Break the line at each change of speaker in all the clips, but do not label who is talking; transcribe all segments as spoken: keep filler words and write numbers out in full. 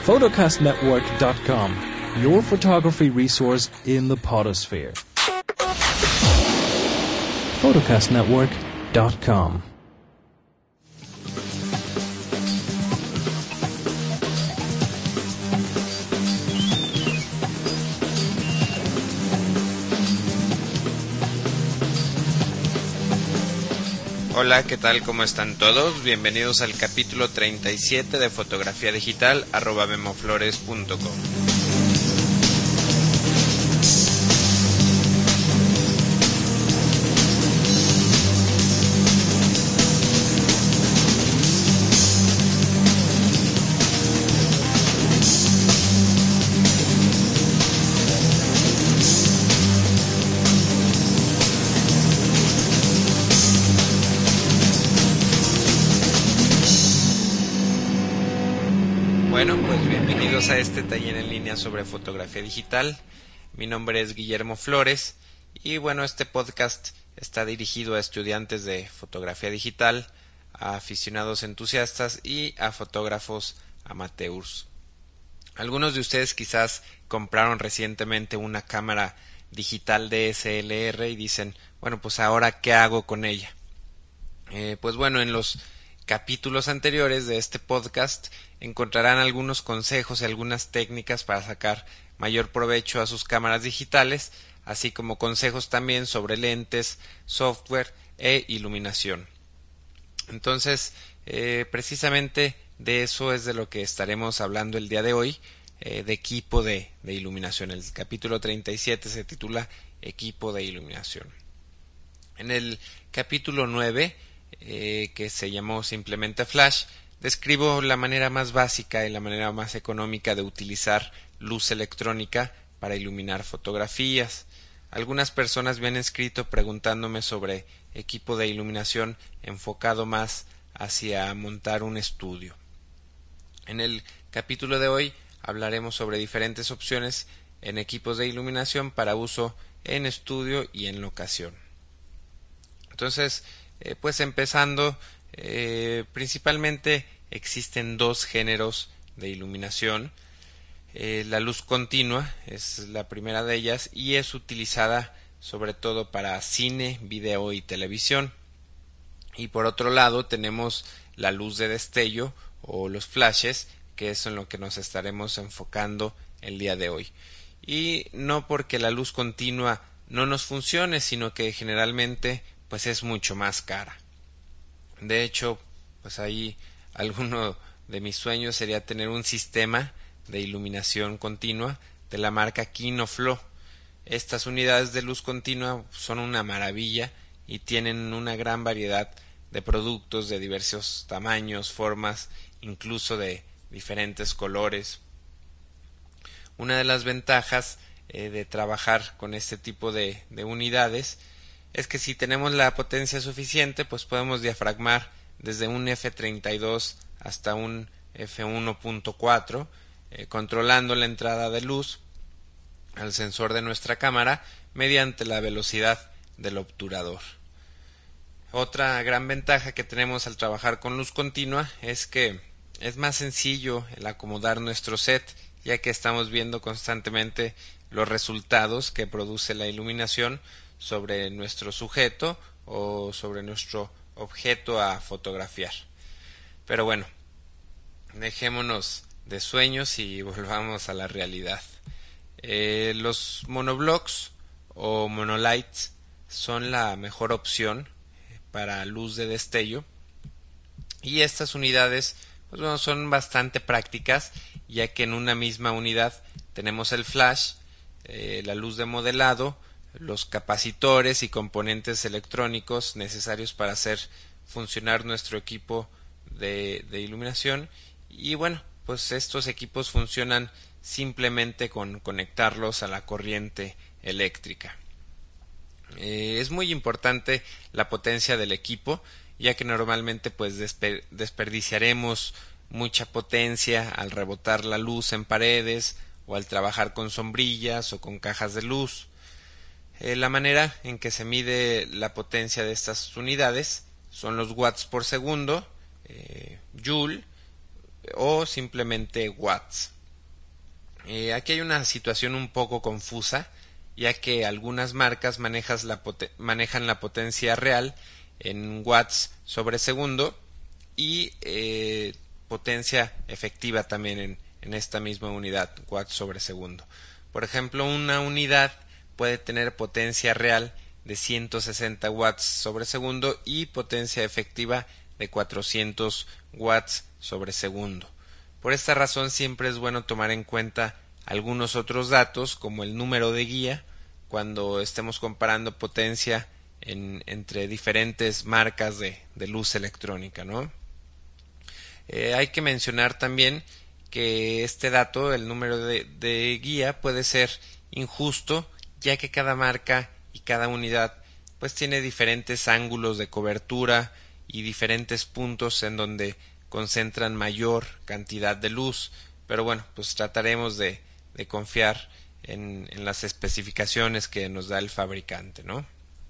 photocast network dot com, your photography resource in the podosphere. photocast network dot com.
Hola, ¿qué tal? ¿Cómo están todos? Bienvenidos al capítulo treinta y siete de Fotografía Digital, arroba memoflores punto com. Bueno, pues bienvenidos a este taller en línea sobre fotografía digital. Mi nombre es Guillermo Flores y bueno, este podcast está dirigido a estudiantes de fotografía digital, a aficionados entusiastas y a fotógrafos amateurs. Algunos de ustedes quizás compraron recientemente una cámara digital D S L R y dicen, bueno, pues ahora ¿qué hago con ella? Eh, pues bueno, en los capítulos anteriores de este podcast encontrarán algunos consejos y algunas técnicas para sacar mayor provecho a sus cámaras digitales, así como consejos también sobre lentes, software e iluminación. Entonces, eh, precisamente de eso es de lo que estaremos hablando el día de hoy, eh, de equipo de, de iluminación. El capítulo treinta y siete se titula Equipo de iluminación. En el capítulo nueve, Eh, que se llamó simplemente Flash, describo la manera más básica y la manera más económica de utilizar luz electrónica para iluminar fotografías. Algunas personas me han escrito preguntándome sobre equipo de iluminación enfocado más hacia montar un estudio. En el capítulo de hoy hablaremos sobre diferentes opciones en equipos de iluminación para uso en estudio y en locación. Entonces, Eh, pues empezando, eh, principalmente existen dos géneros de iluminación. Eh, la luz continua es la primera de ellas y es utilizada sobre todo para cine, video y televisión. Y por otro lado tenemos la luz de destello o los flashes, que es en lo que nos estaremos enfocando el día de hoy. Y no porque la luz continua no nos funcione, sino que generalmente pues es mucho más cara. De hecho, pues ahí alguno de mis sueños sería tener un sistema de iluminación continua de la marca Kinoflow. Estas unidades de luz continua son una maravilla y tienen una gran variedad de productos de diversos tamaños, formas, incluso de diferentes colores. Una de las ventajas eh, de trabajar con este tipo de, de unidades es que si tenemos la potencia suficiente, pues podemos diafragmar desde un efe treinta y dos hasta un efe uno punto cuatro, eh, controlando la entrada de luz al sensor de nuestra cámara mediante la velocidad del obturador. Otra gran ventaja que tenemos al trabajar con luz continua es que es más sencillo el acomodar nuestro set, ya que estamos viendo constantemente los resultados que produce la iluminación sobre nuestro sujeto o sobre nuestro objeto a fotografiar. Pero bueno, dejémonos de sueños y volvamos a la realidad. Eh, los monoblocks o monolights son la mejor opción para luz de destello y estas unidades pues bueno, son bastante prácticas, ya que en una misma unidad tenemos el flash, eh, la luz de modelado, los capacitores y componentes electrónicos necesarios para hacer funcionar nuestro equipo de, de iluminación y bueno, pues estos equipos funcionan simplemente con conectarlos a la corriente eléctrica. Eh, es muy importante la potencia del equipo, ya que normalmente pues desper- desperdiciaremos mucha potencia al rebotar la luz en paredes o al trabajar con sombrillas o con cajas de luz. Eh, la manera en que se mide la potencia de estas unidades son los watts por segundo, eh, joule o simplemente watts. Eh, aquí hay una situación un poco confusa, ya que algunas marcas manejas la manejan la potencia real en watts sobre segundo y eh, potencia efectiva también en, en esta misma unidad, watts sobre segundo. Por ejemplo, una unidad puede tener potencia real de ciento sesenta watts sobre segundo y potencia efectiva de cuatrocientos watts sobre segundo. Por esta razón siempre es bueno tomar en cuenta algunos otros datos como el número de guía cuando estemos comparando potencia en, entre diferentes marcas de, de luz electrónica, ¿no? Eh, hay que mencionar también que este dato, el número de, de guía, puede ser injusto, ya que cada marca y cada unidad pues tiene diferentes ángulos de cobertura y diferentes puntos en donde concentran mayor cantidad de luz, pero bueno, pues trataremos de, de confiar en, en las especificaciones que nos da el fabricante, ¿no?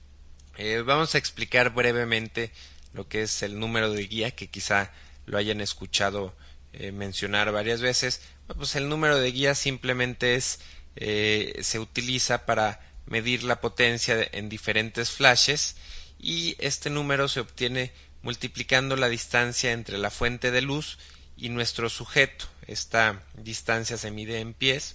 Eh, vamos a explicar brevemente lo que es el número de guía, que quizá lo hayan escuchado eh, mencionar varias veces. Bueno, pues el número de guía simplemente es eh, se utiliza para medir la potencia de, en diferentes flashes, y este número se obtiene multiplicando la distancia entre la fuente de luz y nuestro sujeto. Esta distancia se mide en pies.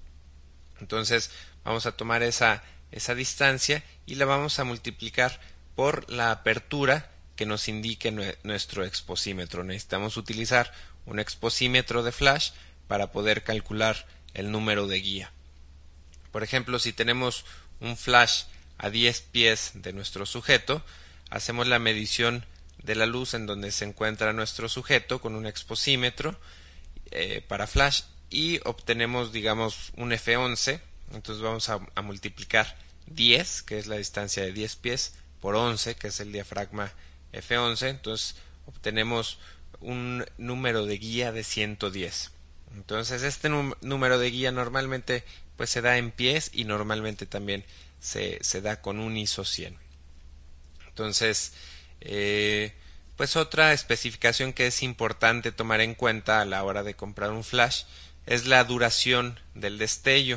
Entonces vamos a tomar esa, esa distancia y la vamos a multiplicar por la apertura que nos indique nuestro exposímetro. Necesitamos utilizar un exposímetro de flash para poder calcular el número de guía. Por ejemplo, si tenemos un flash a diez pies de nuestro sujeto, hacemos la medición de la luz en donde se encuentra nuestro sujeto con un exposímetro eh, para flash y obtenemos, digamos, un F once. Entonces vamos a, a multiplicar diez, que es la distancia de diez pies, por once, que es el diafragma F once. Entonces obtenemos un número de guía de ciento diez. Entonces este número de guía normalmente pues se da en pies y normalmente también se, se da con un I S O cien. Entonces, eh, pues otra especificación que es importante tomar en cuenta a la hora de comprar un flash es la duración del destello.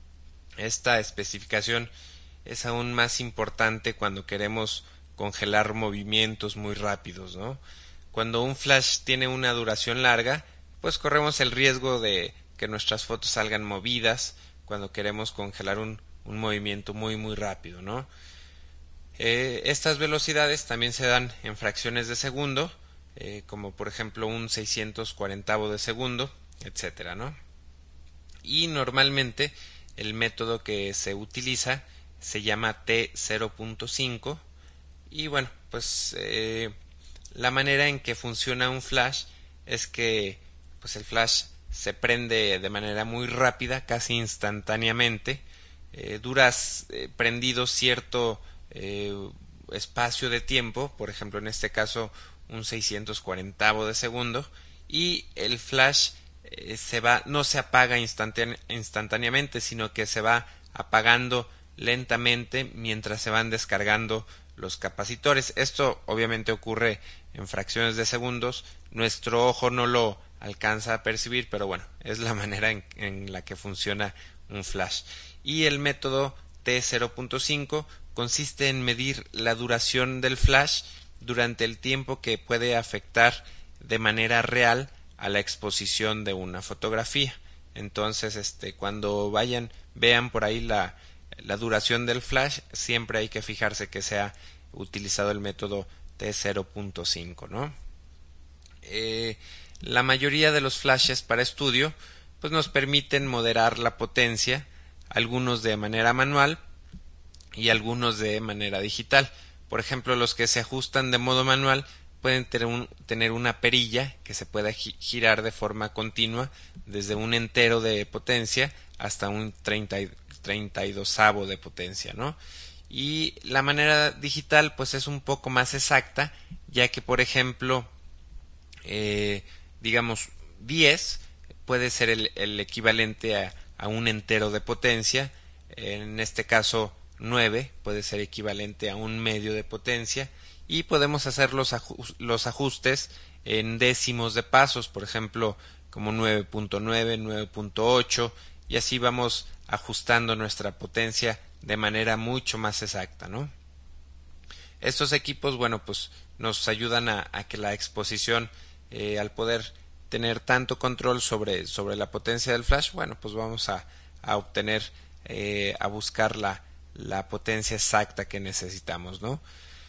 Esta especificación es aún más importante cuando queremos congelar movimientos muy rápidos, ¿no? Cuando un flash tiene una duración larga, pues corremos el riesgo de que nuestras fotos salgan movidas cuando queremos congelar un, un movimiento muy muy rápido, ¿no? Eh, estas velocidades también se dan en fracciones de segundo, eh, como por ejemplo un seiscientos cuarentavo de segundo, etcétera, ¿no? Y normalmente el método que se utiliza se llama T cero punto cinco y bueno, pues eh, la manera en que funciona un flash es que pues el flash se prende de manera muy rápida, casi instantáneamente, eh, dura eh, prendido cierto eh, espacio de tiempo, por ejemplo en este caso un seiscientos cuarentavo de segundo, y el flash eh, se va, no se apaga instantane instantáneamente, sino que se va apagando lentamente mientras se van descargando los capacitores. Esto obviamente ocurre en fracciones de segundos, nuestro ojo no lo alcanza a percibir, pero bueno, es la manera en, en la que funciona un flash. Y el método T cero punto cinco consiste en medir la duración del flash durante el tiempo que puede afectar de manera real a la exposición de una fotografía. Entonces, este, cuando vayan, vean por ahí la, la duración del flash, siempre hay que fijarse que sea utilizado el método T cero punto cinco, ¿no? Eh, la mayoría de los flashes para estudio pues nos permiten moderar la potencia, algunos de manera manual y algunos de manera digital. Por ejemplo, los que se ajustan de modo manual pueden tener, un, tener una perilla que se pueda gi girar de forma continua desde un entero de potencia hasta un treinta y dosavo de potencia, ¿no? Y la manera digital pues es un poco más exacta, ya que por ejemplo eh, digamos diez puede ser el, el equivalente a, a un entero de potencia, en este caso nueve puede ser equivalente a un medio de potencia, y podemos hacer los, ajus los ajustes en décimos de pasos, por ejemplo como nueve punto nueve, nueve punto ocho, y así vamos ajustando nuestra potencia de manera mucho más exacta, ¿no? Estos equipos, bueno, pues nos ayudan a, a que la exposición, eh, al poder tener tanto control sobre, sobre la potencia del flash, bueno, pues vamos a, a obtener, eh, a buscar la, la potencia exacta que necesitamos, ¿no?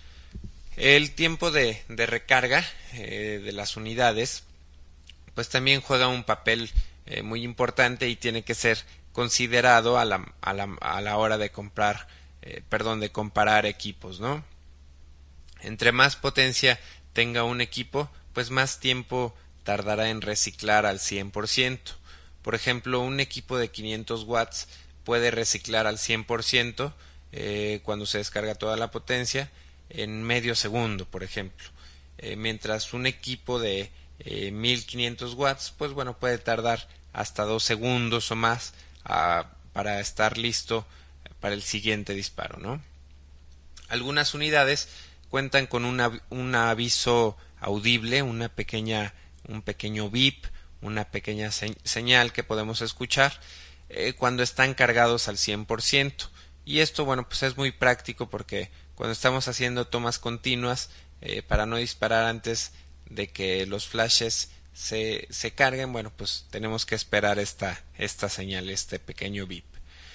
El tiempo de, de recarga eh, de las unidades, pues también juega un papel eh, muy importante y tiene que ser considerado a la, a la, a la hora de comprar, eh, perdón, de comparar equipos, ¿no? Entre más potencia tenga un equipo, pues más tiempo tardará en reciclar al cien por ciento. Por ejemplo, un equipo de quinientos watts puede reciclar al cien por ciento eh, cuando se descarga toda la potencia en medio segundo, por ejemplo. Eh, mientras un equipo de eh, mil quinientos watts, pues bueno, puede tardar hasta dos segundos o más a, para estar listo para el siguiente disparo, ¿no? Algunas unidades cuentan con una, un aviso audible, una pequeña, un pequeño bip, una pequeña se señal que podemos escuchar eh, cuando están cargados al cien por ciento. Y esto, bueno, pues es muy práctico porque cuando estamos haciendo tomas continuas, eh, para no disparar antes de que los flashes se, se carguen, bueno, pues tenemos que esperar esta, esta señal, este pequeño bip.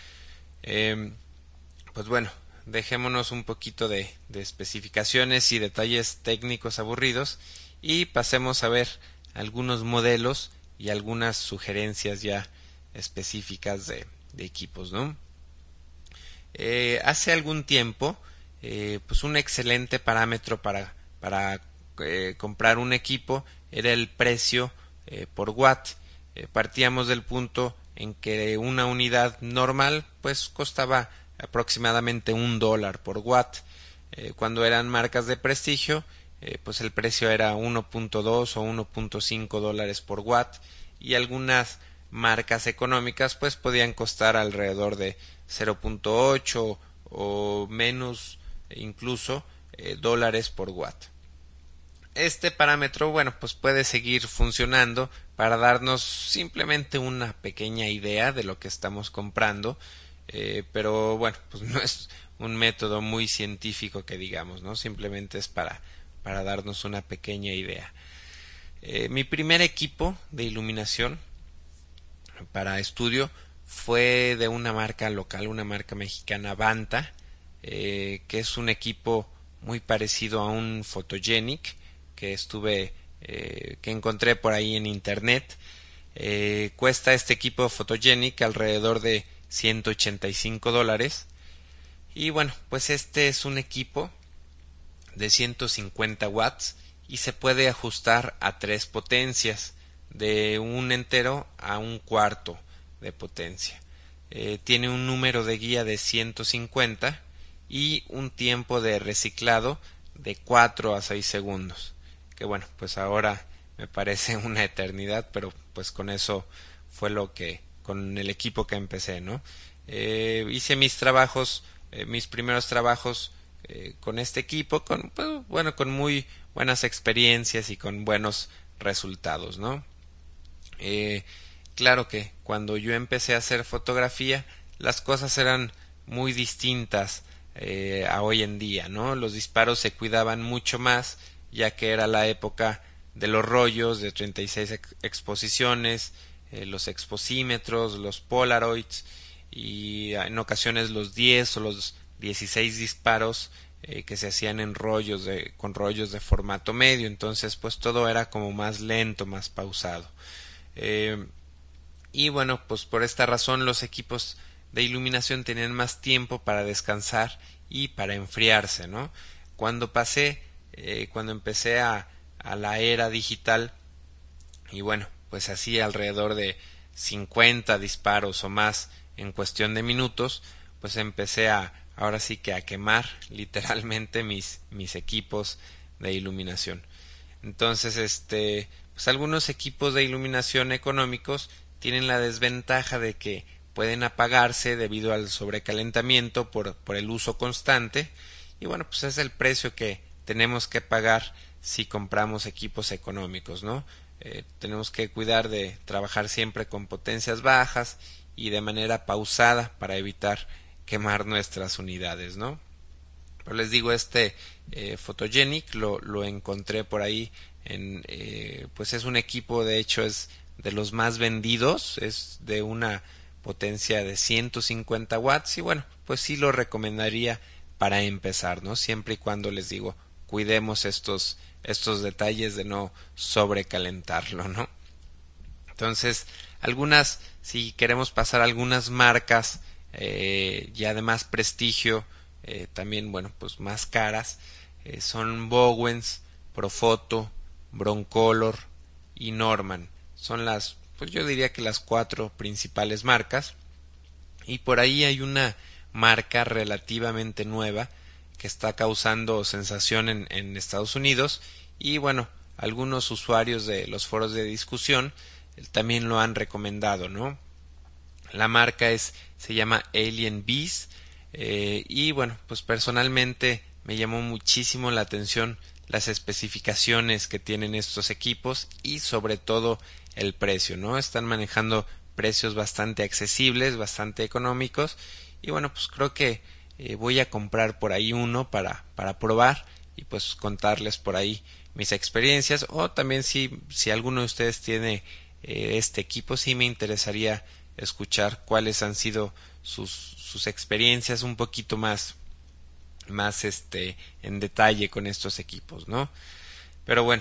Eh, pues bueno, dejémonos un poquito de, de especificaciones y detalles técnicos aburridos y pasemos a ver algunos modelos y algunas sugerencias ya específicas de, de equipos, ¿no? Eh, hace algún tiempo, eh, pues un excelente parámetro para, para eh, comprar un equipo era el precio eh, por watt. Eh, partíamos del punto en que una unidad normal pues costaba aproximadamente un dólar por watt. Eh, cuando eran marcas de prestigio, eh, pues el precio era uno punto dos o uno punto cinco dólares por watt, y algunas marcas económicas pues podían costar alrededor de cero punto ocho o menos incluso eh, dólares por watt. Este parámetro, bueno, pues puede seguir funcionando para darnos simplemente una pequeña idea de lo que estamos comprando. Eh, pero bueno, pues no es un método muy científico que digamos, ¿no? Simplemente es para, para darnos una pequeña idea. Eh, mi primer equipo de iluminación para estudio fue de una marca local, una marca mexicana, Vanta, eh, que es un equipo muy parecido a un Photogenic que estuve, eh, que encontré por ahí en internet. Eh, cuesta este equipo Photogenic alrededor de ciento ochenta y cinco dólares. Y bueno, pues este es un equipo de ciento cincuenta watts y se puede ajustar a tres potencias, de un entero a un cuarto de potencia. Eh, tiene un número de guía de ciento cincuenta y un tiempo de reciclado de cuatro a seis segundos, que bueno, pues ahora me parece una eternidad, pero pues con eso fue lo que, con el equipo que empecé, ¿no? Eh, hice mis trabajos, eh, mis primeros trabajos eh, con este equipo, con, pues, bueno, con muy buenas experiencias y con buenos resultados, ¿no? Eh, claro que cuando yo empecé a hacer fotografía, las cosas eran muy distintas eh, a hoy en día, ¿no? Los disparos se cuidaban mucho más, ya que era la época de los rollos de treinta y seis ex exposiciones, eh, los exposímetros, los polaroids y en ocasiones los diez o los dieciséis disparos eh, que se hacían en rollos de, con rollos de formato medio. Entonces pues todo era como más lento, más pausado. Eh, y bueno, pues por esta razón los equipos de iluminación tenían más tiempo para descansar y para enfriarse, ¿no? Cuando pasé, eh, cuando empecé a, a la era digital, y bueno, pues hacía alrededor de cincuenta disparos o más en cuestión de minutos, pues empecé a, ahora sí que a quemar literalmente mis, mis equipos de iluminación. Entonces, este, pues algunos equipos de iluminación económicos tienen la desventaja de que pueden apagarse debido al sobrecalentamiento por, por el uso constante, y bueno, pues es el precio que tenemos que pagar si compramos equipos económicos, ¿no? Eh, tenemos que cuidar de trabajar siempre con potencias bajas y de manera pausada para evitar quemar nuestras unidades, ¿no? Pero les digo, este eh, Photogenic lo, lo encontré por ahí en, eh, pues es un equipo, de hecho es de los más vendidos, es de una potencia de ciento cincuenta watts y bueno, pues sí lo recomendaría para empezar, ¿no? Siempre y cuando, les digo, cuidemos estos estos detalles de no sobrecalentarlo, ¿no? Entonces, algunas, si queremos pasar algunas marcas eh, ya de más prestigio, eh, también, bueno, pues más caras, eh, son Bowens, Profoto, Broncolor y Norman. Son las, pues yo diría que las cuatro principales marcas. Y por ahí hay una marca relativamente nueva que está causando sensación en, en Estados Unidos y bueno, algunos usuarios de los foros de discusión también lo han recomendado, ¿no? La marca es, se llama Alien Bees eh, y bueno, pues personalmente me llamó muchísimo la atención las especificaciones que tienen estos equipos y sobre todo el precio, ¿no? Están manejando precios bastante accesibles, bastante económicos y bueno, pues creo que eh, voy a comprar por ahí uno para, para probar y pues contarles por ahí mis experiencias o también si, si alguno de ustedes tiene eh, este equipo, sí me interesaría escuchar cuáles han sido sus, sus experiencias un poquito más más este en detalle con estos equipos, ¿no? Pero bueno,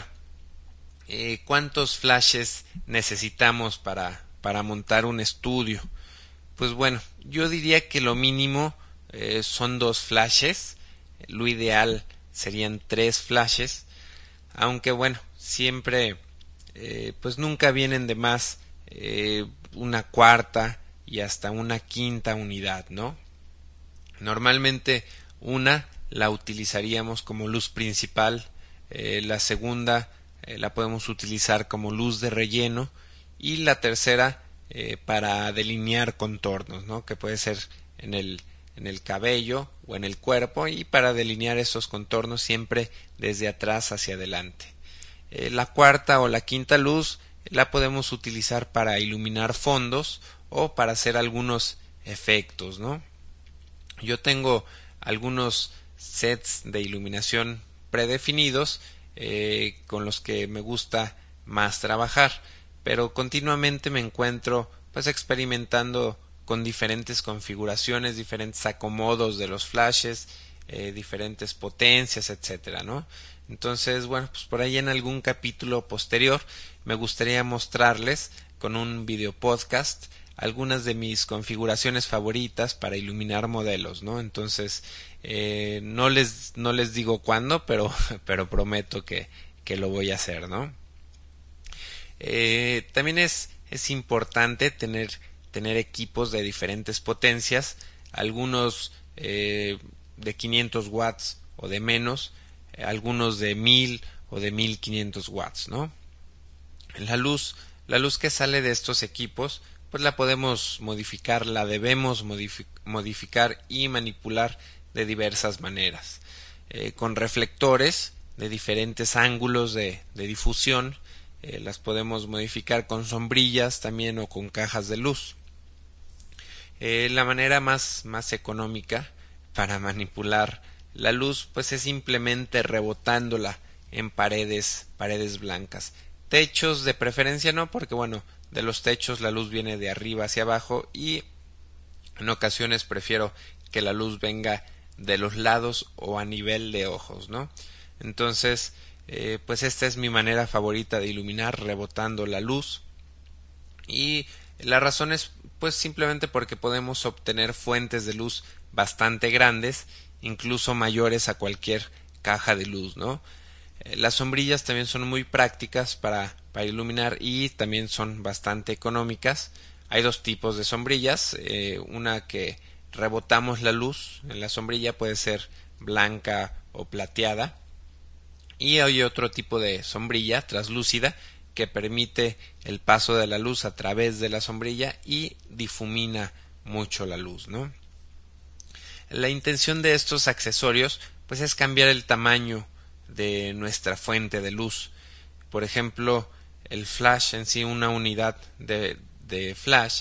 eh, ¿cuántos flashes necesitamos para, para montar un estudio? Pues bueno, yo diría que lo mínimo eh, son dos flashes, lo ideal serían tres flashes, aunque bueno, siempre eh, pues nunca vienen de más eh, una cuarta y hasta una quinta unidad, ¿no? Normalmente una la utilizaríamos como luz principal, eh, la segunda eh, la podemos utilizar como luz de relleno y la tercera eh, para delinear contornos, ¿no? Que puede ser en el, en el cabello o en el cuerpo y para delinear esos contornos siempre desde atrás hacia adelante. Eh, la cuarta o la quinta luz la podemos utilizar para iluminar fondos o para hacer algunos efectos, ¿no? Yo tengo algunos sets de iluminación predefinidos eh, con los que me gusta más trabajar, pero continuamente me encuentro pues experimentando con diferentes configuraciones, diferentes acomodos de los flashes, eh, diferentes potencias, etcétera, ¿no? Entonces, bueno, pues por ahí en algún capítulo posterior me gustaría mostrarles con un video podcast algunas de mis configuraciones favoritas para iluminar modelos, ¿no? Entonces, eh, no les no les digo cuándo, pero pero prometo que, que lo voy a hacer, ¿no? Eh, también es es importante tener tener equipos de diferentes potencias, algunos eh, de quinientos watts o de menos, eh, algunos de mil o de mil quinientos watts, ¿no? La luz, la luz que sale de estos equipos pues la podemos modificar, la debemos modific modificar y manipular de diversas maneras, eh, con reflectores de diferentes ángulos de, de difusión, eh, las podemos modificar con sombrillas también o con cajas de luz. Eh, la manera más, más económica para manipular la luz pues es simplemente rebotándola en paredes, paredes blancas. Techos de preferencia no, porque bueno, de los techos la luz viene de arriba hacia abajo y en ocasiones prefiero que la luz venga de los lados o a nivel de ojos, ¿no? Entonces, eh, pues esta es mi manera favorita de iluminar, rebotando la luz. Y la razón es pues simplemente porque podemos obtener fuentes de luz bastante grandes, incluso mayores a cualquier caja de luz, ¿no? Las sombrillas también son muy prácticas para, para iluminar y también son bastante económicas. Hay dos tipos de sombrillas, eh, una que rebotamos la luz en la sombrilla, puede ser blanca o plateada, y hay otro tipo de sombrilla translúcida que permite el paso de la luz a través de la sombrilla y difumina mucho la luz, ¿no? La intención de estos accesorios pues es cambiar el tamaño de nuestra fuente de luz. Por ejemplo, el flash en sí, una unidad de, de flash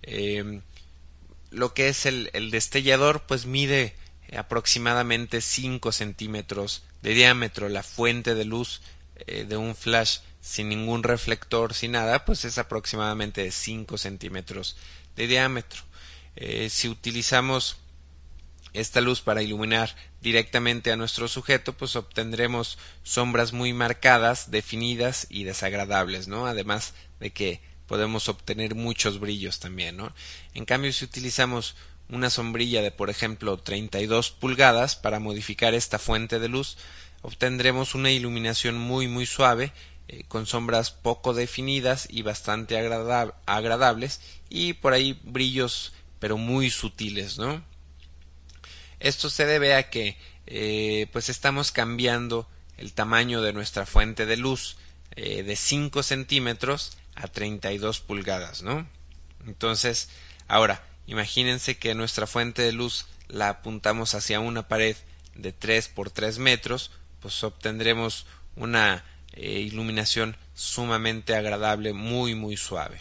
Eh, lo que es el, el destellador, pues mide aproximadamente cinco centímetros de diámetro. La fuente de luz eh, de un flash sin ningún reflector, sin nada, pues es aproximadamente de cinco centímetros de diámetro. Eh, si utilizamos esta luz para iluminar directamente a nuestro sujeto, pues obtendremos sombras muy marcadas, definidas y desagradables, ¿no? Además de que podemos obtener muchos brillos también, ¿no? En cambio, si utilizamos una sombrilla de, por ejemplo, treinta y dos pulgadas para modificar esta fuente de luz, obtendremos una iluminación muy muy suave, eh, con sombras poco definidas y bastante agrada- agradables, y por ahí brillos pero muy sutiles, ¿no? Esto se debe a que eh, pues estamos cambiando el tamaño de nuestra fuente de luz eh, de cinco centímetros a treinta y dos pulgadas, ¿no? Entonces, ahora, imagínense que nuestra fuente de luz la apuntamos hacia una pared de tres por tres metros, pues obtendremos una eh, iluminación sumamente agradable, muy muy suave.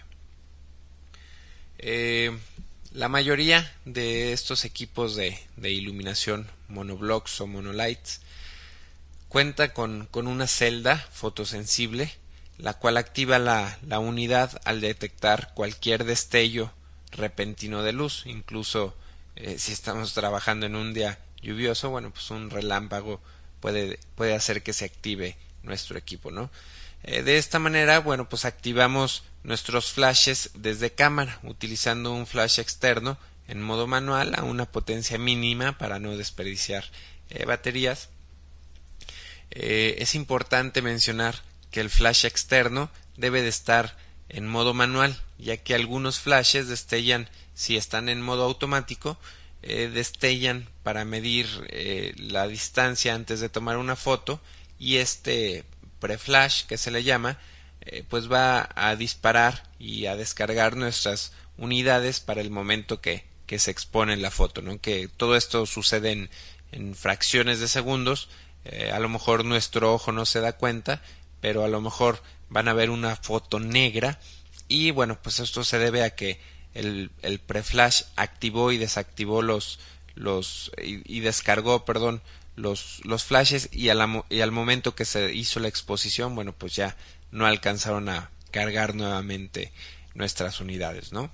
Eh, La mayoría de estos equipos de, de iluminación monoblocks o monolights cuenta con, con una celda fotosensible, la cual activa la, la unidad al detectar cualquier destello repentino de luz. Incluso eh, si estamos trabajando en un día lluvioso, bueno, pues un relámpago puede, puede hacer que se active nuestro equipo, ¿no? Eh, de esta manera, bueno, pues activamos nuestros flashes desde cámara, utilizando un flash externo en modo manual a una potencia mínima para no desperdiciar eh, baterías. Eh, es importante mencionar que el flash externo debe de estar en modo manual, ya que algunos flashes destellan, si están en modo automático, eh, destellan para medir eh, la distancia antes de tomar una foto, y este preflash, que se le llama, eh, pues va a disparar y a descargar nuestras unidades para el momento que, que se expone la foto, ¿no? Que todo esto sucede en, en fracciones de segundos. Eh, a lo mejor nuestro ojo no se da cuenta, pero a lo mejor van a ver una foto negra, y bueno, pues esto se debe a que el, el preflash activó y desactivó los, los y, y descargó, perdón, los, los flashes, y, a la, y al momento que se hizo la exposición, bueno, pues ya no alcanzaron a cargar nuevamente nuestras unidades, ¿no?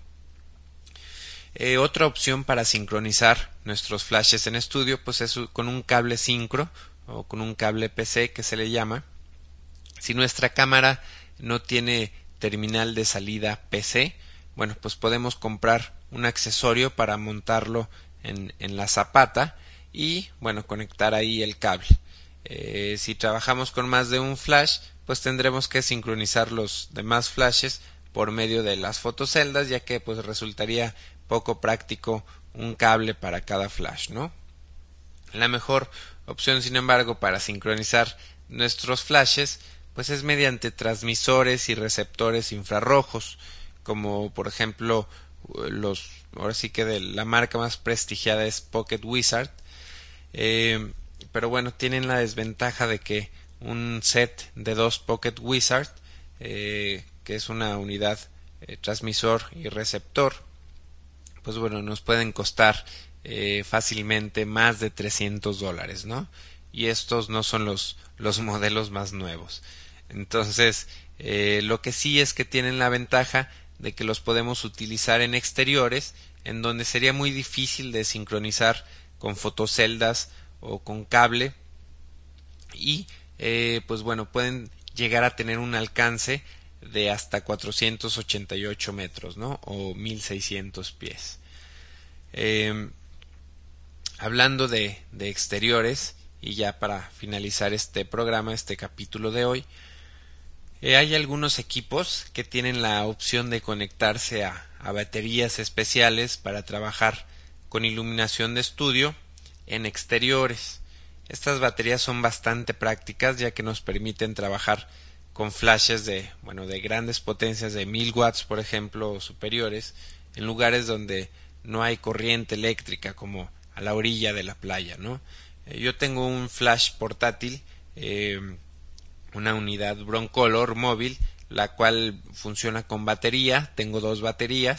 Eh, otra opción para sincronizar nuestros flashes en estudio, pues es con un cable sincro o con un cable P C, que se le llama. Si nuestra cámara no tiene terminal de salida P C, bueno, pues podemos comprar un accesorio para montarlo en, en la zapata y, bueno, conectar ahí el cable. Eh, si trabajamos con más de un flash, pues tendremos que sincronizar los demás flashes por medio de las fotoceldas, ya que pues resultaría poco práctico un cable para cada flash, ¿no? La mejor opción, sin embargo, para sincronizar nuestros flashes, pues es mediante transmisores y receptores infrarrojos, como por ejemplo los, ahora sí que de la marca más prestigiada es Pocket Wizard, eh, pero bueno, tienen la desventaja de que un set de dos Pocket Wizard, eh, que es una unidad eh, transmisor y receptor, pues bueno, nos pueden costar eh, fácilmente más de trescientos dólares, ¿no? Y estos no son los, los modelos más nuevos. Entonces, eh, lo que sí es que tienen la ventaja de que los podemos utilizar en exteriores, en donde sería muy difícil de sincronizar con fotoceldas o con cable, y eh, pues bueno, pueden llegar a tener un alcance de hasta cuatrocientos ochenta y ocho metros, ¿no? O mil seiscientos pies. Eh, hablando de, de exteriores, y ya para finalizar este programa, este capítulo de hoy, eh, hay algunos equipos que tienen la opción de conectarse a, a baterías especiales para trabajar con iluminación de estudio en exteriores. Estas baterías son bastante prácticas, ya que nos permiten trabajar con flashes de, bueno, de grandes potencias de mil watts, por ejemplo, o superiores, en lugares donde no hay corriente eléctrica, como a la orilla de la playa, ¿no? Eh, yo tengo un flash portátil, eh, una unidad Broncolor móvil, la cual funciona con batería. Tengo dos baterías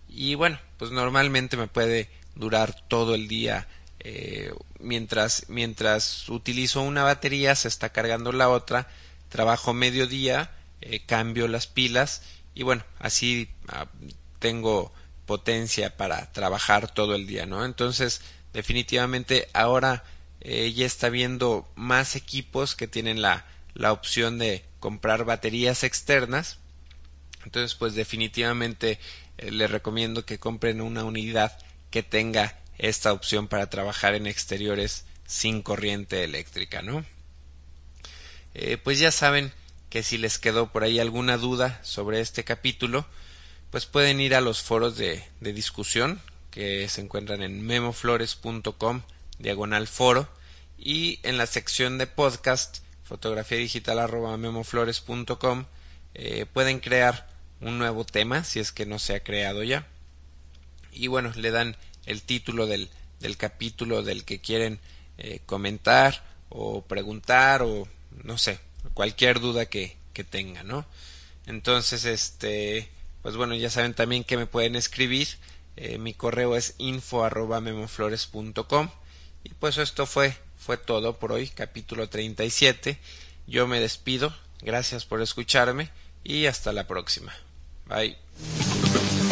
y bueno, pues normalmente me puede durar todo el día. Eh, mientras mientras utilizo una batería se está cargando la otra, trabajo mediodía, eh, cambio las pilas y bueno, así ah, tengo potencia para trabajar todo el día, ¿no? Entonces definitivamente ahora eh, ya está viendo más equipos que tienen la, la opción de comprar baterías externas. Entonces pues definitivamente eh, les recomiendo que compren una unidad que tenga esta opción para trabajar en exteriores sin corriente eléctrica, ¿no? Eh, pues ya saben que si les quedó por ahí alguna duda sobre este capítulo, pues pueden ir a los foros de, de discusión que se encuentran en memoflores punto com diagonal foro, y en la sección de podcast fotografía digital arroba memoflores punto com eh, pueden crear un nuevo tema si es que no se ha creado ya, y bueno, le dan el título del, del capítulo del que quieren eh, comentar o preguntar o no sé, cualquier duda que, que tengan, ¿no? Entonces, este, pues bueno, ya saben también que me pueden escribir. Eh, mi correo es info arroba memoflores punto com, y pues esto fue, fue todo por hoy, capítulo treinta y siete. Yo me despido, gracias por escucharme y hasta la próxima. Bye.